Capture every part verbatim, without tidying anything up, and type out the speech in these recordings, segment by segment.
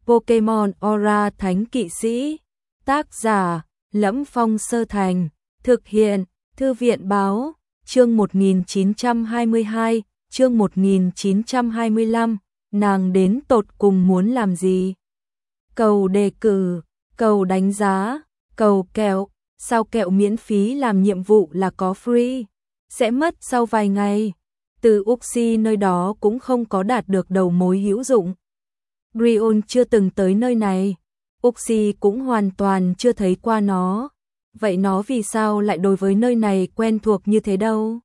Pokemon Aura Thánh Kỵ Sĩ. Tác giả: Lẫm Phong Sơ Thành. Thực hiện: Thư viện báo. Chương một nghìn chín trăm hai mươi hai, chương một nghìn chín trăm hai mươi lăm, nàng đến tột cùng muốn làm gì? Cầu đề cử, cầu đánh giá, cầu kẹo, sao kẹo miễn phí làm nhiệm vụ là có free, sẽ mất sau vài ngày. Từ Uxie nơi đó cũng không có đạt được đầu mối hữu dụng. Brion chưa từng tới nơi này, Uxie cũng hoàn toàn chưa thấy qua nó. Vậy nó vì sao lại đối với nơi này quen thuộc như thế đâu?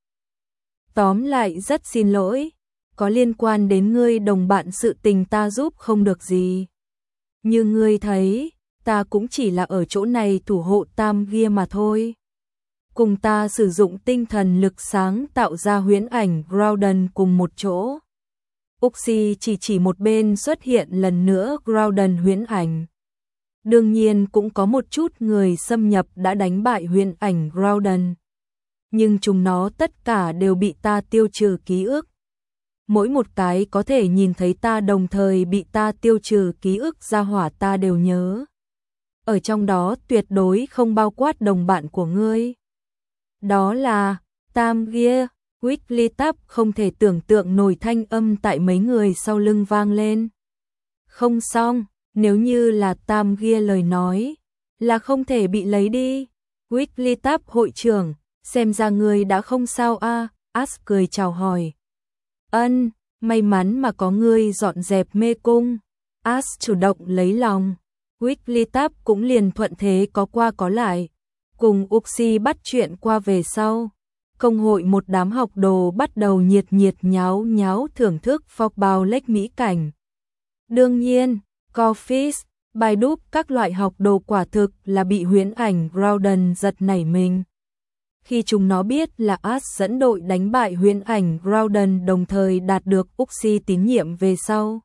Tóm lại rất xin lỗi, có liên quan đến ngươi đồng bạn sự tình ta giúp không được gì. Như ngươi thấy, ta cũng chỉ là ở chỗ này thủ hộ Tam Gia mà thôi. Cùng ta sử dụng tinh thần lực sáng tạo ra huyễn ảnh Groudon cùng một chỗ. Uxie chỉ chỉ một bên xuất hiện lần nữa Groudon huyễn ảnh. Đương nhiên cũng có một chút người xâm nhập đã đánh bại huyễn ảnh Groudon. Nhưng chúng nó tất cả đều bị ta tiêu trừ ký ức. Mỗi một cái có thể nhìn thấy ta đồng thời bị ta tiêu trừ ký ức ra hỏa ta đều nhớ. Ở trong đó tuyệt đối không bao quát đồng bạn của ngươi. Đó là Tam Gia. Wigglytuff không thể tưởng tượng nổi thanh âm tại mấy người sau lưng vang lên. Không xong, nếu như là Tam Gia lời nói, là không thể bị lấy đi. Wigglytuff hội trưởng, xem ra ngươi đã không sao a. À? Ash cười chào hỏi. Ân, may mắn mà có ngươi dọn dẹp mê cung. Ash chủ động lấy lòng. Wigglytuff cũng liền thuận thế có qua có lại. Cùng Uxie bắt chuyện qua về sau. Công hội một đám học đồ bắt đầu nhiệt nhiệt nháo nháo thưởng thức Fogbound Lake mỹ cảnh. Đương nhiên, Corphish, bài đúp các loại học đồ quả thực là bị huyễn ảnh Groudon giật nảy mình. Khi chúng nó biết là Ash dẫn đội đánh bại huyễn ảnh Groudon đồng thời đạt được Uxie tín nhiệm về sau.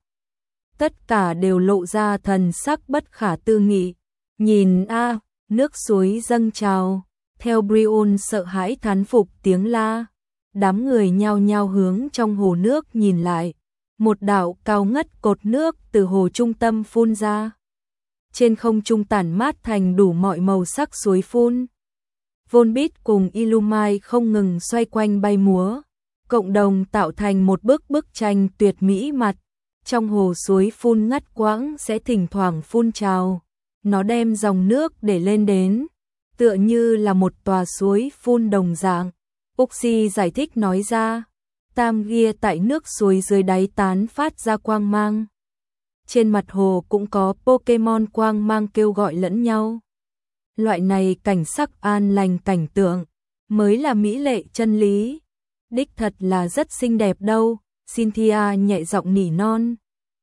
Tất cả đều lộ ra thần sắc bất khả tư nghị. Nhìn a, nước suối dâng trào. Theo Brion sợ hãi thán phục tiếng la, đám người nhao nhao hướng trong hồ nước nhìn lại. Một đạo cao ngất cột nước từ hồ trung tâm phun ra. Trên không trung tản mát thành đủ mọi màu sắc suối phun. Volbeat cùng Illumine không ngừng xoay quanh bay múa, cộng đồng tạo thành một bức bức tranh tuyệt mỹ mặt. Trong hồ suối phun ngắt quãng sẽ thỉnh thoảng phun trào, nó đem dòng nước để lên đến, tựa như là một tòa suối phun đồng dạng. Uxie giải thích nói ra, Tam Gia tại nước suối dưới đáy tán phát ra quang mang. Trên mặt hồ cũng có Pokemon quang mang kêu gọi lẫn nhau. Loại này cảnh sắc an lành cảnh tượng, mới là mỹ lệ chân lý. Đích thật là rất xinh đẹp đâu, Cynthia nhẹ giọng nỉ non.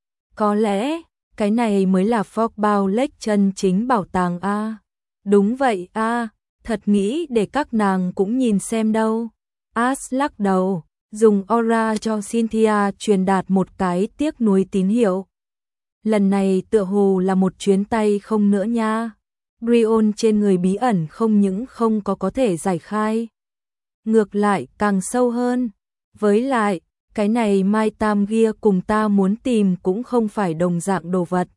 Có lẽ, cái này mới là Fogbound Lake chân chính bảo tàng a. Đúng vậy a, thật nghĩ để các nàng cũng nhìn xem đâu. Ash lắc đầu, dùng aura cho Cynthia truyền đạt một cái tiếc nuối tín hiệu. Lần này tựa hồ là một chuyến tay không nữa nha. Brion trên người bí ẩn không những không có có thể giải khai, ngược lại càng sâu hơn. Với lại, cái này Mai Tam Gia cùng ta muốn tìm cũng không phải đồng dạng đồ vật.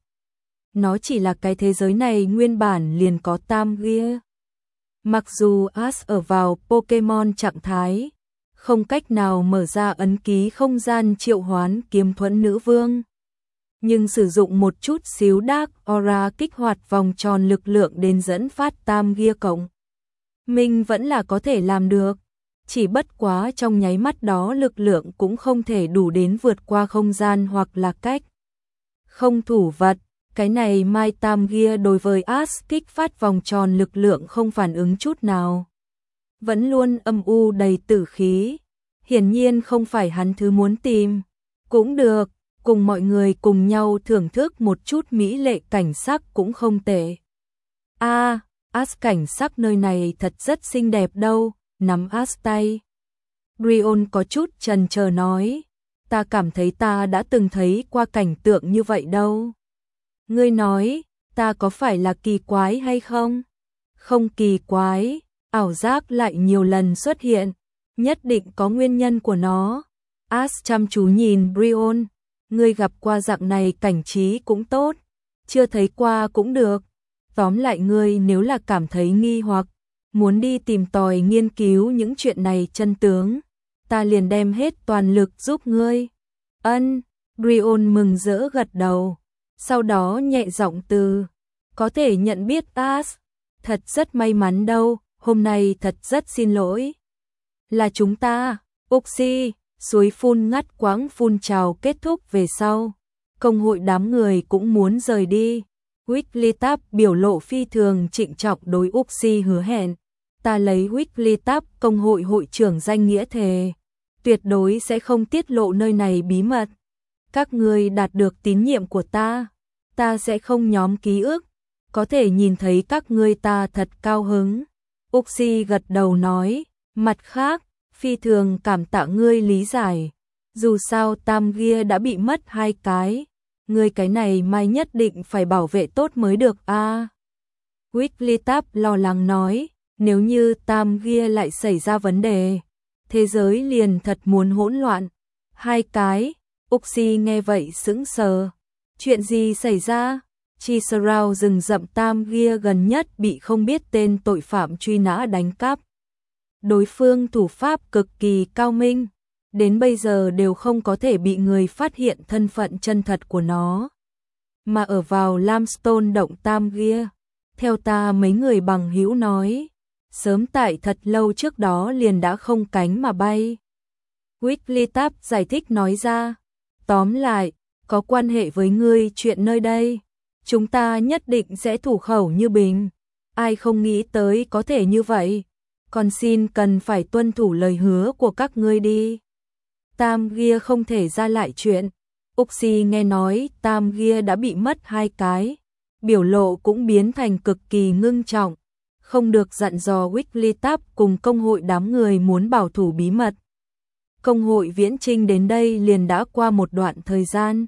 Nó chỉ là cái thế giới này nguyên bản liền có Tam Gia. Mặc dù Ash ở vào Pokemon trạng thái, không cách nào mở ra ấn ký không gian triệu hoán kiếm thuẫn nữ vương, nhưng sử dụng một chút xíu Dark Aura kích hoạt vòng tròn lực lượng đến dẫn phát Tam Gia cộng mình vẫn là có thể làm được. Chỉ bất quá trong nháy mắt đó lực lượng cũng không thể đủ đến vượt qua không gian hoặc là cách không thủ vật. Cái này Mai Tam Gia đối với Ash kích phát vòng tròn lực lượng không phản ứng chút nào. Vẫn luôn âm u đầy tử khí. Hiển nhiên không phải hắn thứ muốn tìm. Cũng được, cùng mọi người cùng nhau thưởng thức một chút mỹ lệ cảnh sắc cũng không tệ. A, à, Ash cảnh sắc nơi này thật rất xinh đẹp đâu, nắm Ash tay. Brion có chút chần chờ nói, ta cảm thấy ta đã từng thấy qua cảnh tượng như vậy đâu. Ngươi nói, ta có phải là kỳ quái hay không? Không kỳ quái, ảo giác lại nhiều lần xuất hiện, nhất định có nguyên nhân của nó. Ash chăm chú nhìn Brion, ngươi gặp qua dạng này cảnh trí cũng tốt, chưa thấy qua cũng được. Tóm lại ngươi nếu là cảm thấy nghi hoặc, muốn đi tìm tòi nghiên cứu những chuyện này chân tướng, ta liền đem hết toàn lực giúp ngươi. Ân, Brion mừng rỡ gật đầu, sau đó nhẹ giọng từ, có thể nhận biết As, thật rất may mắn đâu, hôm nay thật rất xin lỗi. Là chúng ta, Uxie, suối phun ngắt quãng phun trào kết thúc về sau. Công hội đám người cũng muốn rời đi. Wigglytuff biểu lộ phi thường trịnh trọng đối Uxie hứa hẹn. Ta lấy Wigglytuff công hội hội trưởng danh nghĩa thề, tuyệt đối sẽ không tiết lộ nơi này bí mật. Các ngươi đạt được tín nhiệm của ta, ta sẽ không nhóm ký ức, có thể nhìn thấy các ngươi ta thật cao hứng. Uxie gật đầu nói, mặt khác, phi thường cảm tạ ngươi lý giải. Dù sao Tam Gia đã bị mất hai cái, ngươi cái này mai nhất định phải bảo vệ tốt mới được a. À. Wigglytuff lo lắng nói, nếu như Tam Gia lại xảy ra vấn đề, thế giới liền thật muốn hỗn loạn. Hai cái, Uxie nghe vậy sững sờ. Chuyện gì xảy ra? Chisarao rừng rậm Tam Gia gần nhất bị không biết tên tội phạm truy nã đánh cắp. Đối phương thủ pháp cực kỳ cao minh, đến bây giờ đều không có thể bị người phát hiện thân phận chân thật của nó. Mà ở vào Limestone động Tam Gia, theo ta mấy người bằng hữu nói, sớm tại thật lâu trước đó liền đã không cánh mà bay. Wigglytuff giải thích nói ra, tóm lại, có quan hệ với ngươi chuyện nơi đây, chúng ta nhất định sẽ thủ khẩu như bình. Ai không nghĩ tới có thể như vậy, còn xin cần phải tuân thủ lời hứa của các ngươi đi. Tam Gia không thể ra lại chuyện. Uxie nghe nói Tam Gia đã bị mất hai cái, biểu lộ cũng biến thành cực kỳ ngưng trọng, không được dặn dò Wigglytuff cùng công hội đám người muốn bảo thủ bí mật. Công hội viễn trinh đến đây liền đã qua một đoạn thời gian.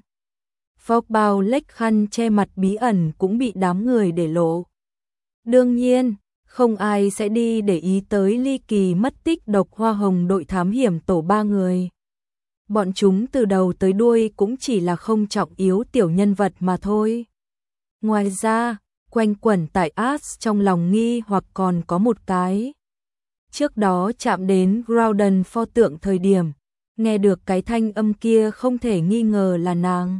Fogbao Lake khăn che mặt bí ẩn cũng bị đám người để lộ. Đương nhiên, không ai sẽ đi để ý tới ly kỳ mất tích độc hoa hồng đội thám hiểm tổ ba người. Bọn chúng từ đầu tới đuôi cũng chỉ là không trọng yếu tiểu nhân vật mà thôi. Ngoài ra, quanh quẩn tại As trong lòng nghi hoặc còn có một cái. Trước đó chạm đến Groudon pho tượng thời điểm, nghe được cái thanh âm kia không thể nghi ngờ là nàng.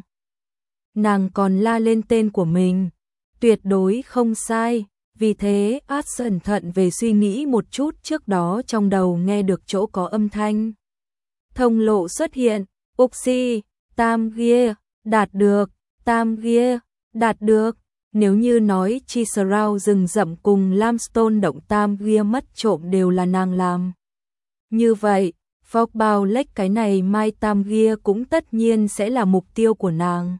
Nàng còn la lên tên của mình, tuyệt đối không sai, vì thế As cẩn thận về suy nghĩ một chút trước đó trong đầu nghe được chỗ có âm thanh. Thông lộ xuất hiện, Uxie, Tam Gia, đạt được, Tam Gia, đạt được. Nếu như nói Chisarao rừng rậm cùng Limestone động Tam Gia mất trộm đều là nàng làm. Như vậy, Fogbao Lake cái này mai Tam Gia cũng tất nhiên sẽ là mục tiêu của nàng.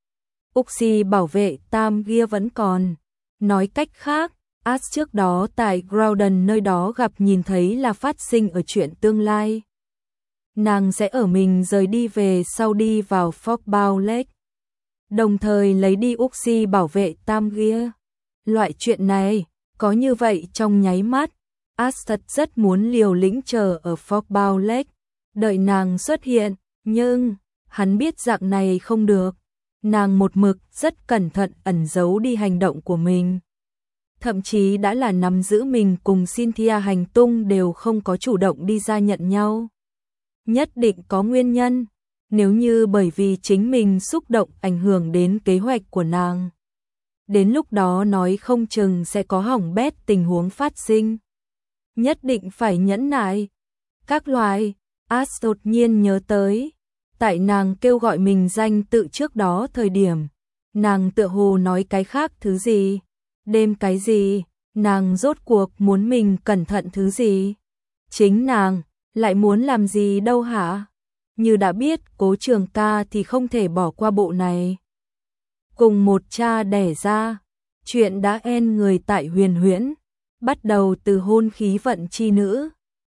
Uxie bảo vệ Tam Gia vẫn còn. Nói cách khác, As trước đó tại Groudon nơi đó gặp nhìn thấy là phát sinh ở chuyện tương lai. Nàng sẽ ở mình rời đi về sau đi vào Fogbao Lake, đồng thời lấy đi Uxie bảo vệ Tam Gia. Loại chuyện này, có như vậy trong nháy mắt, As thật rất muốn liều lĩnh chờ ở Fogbao Lake, đợi nàng xuất hiện, nhưng hắn biết dạng này không được. Nàng một mực rất cẩn thận ẩn giấu đi hành động của mình. Thậm chí đã là nắm giữ mình cùng Cynthia hành tung đều không có chủ động đi ra nhận nhau. Nhất định có nguyên nhân, nếu như bởi vì chính mình xúc động ảnh hưởng đến kế hoạch của nàng. Đến lúc đó nói không chừng sẽ có hỏng bét tình huống phát sinh. Nhất định phải nhẫn nại. Các loài, As đột nhiên nhớ tới, tại nàng kêu gọi mình danh tự trước đó thời điểm, nàng tựa hồ nói cái khác thứ gì, đêm cái gì, nàng rốt cuộc muốn mình cẩn thận thứ gì. Chính nàng, lại muốn làm gì đâu hả? Như đã biết Cố Trường Ca thì không thể bỏ qua bộ này. Cùng một cha đẻ ra, chuyện đã en người tại Huyền Huyễn, bắt đầu từ hôn khí vận chi nữ,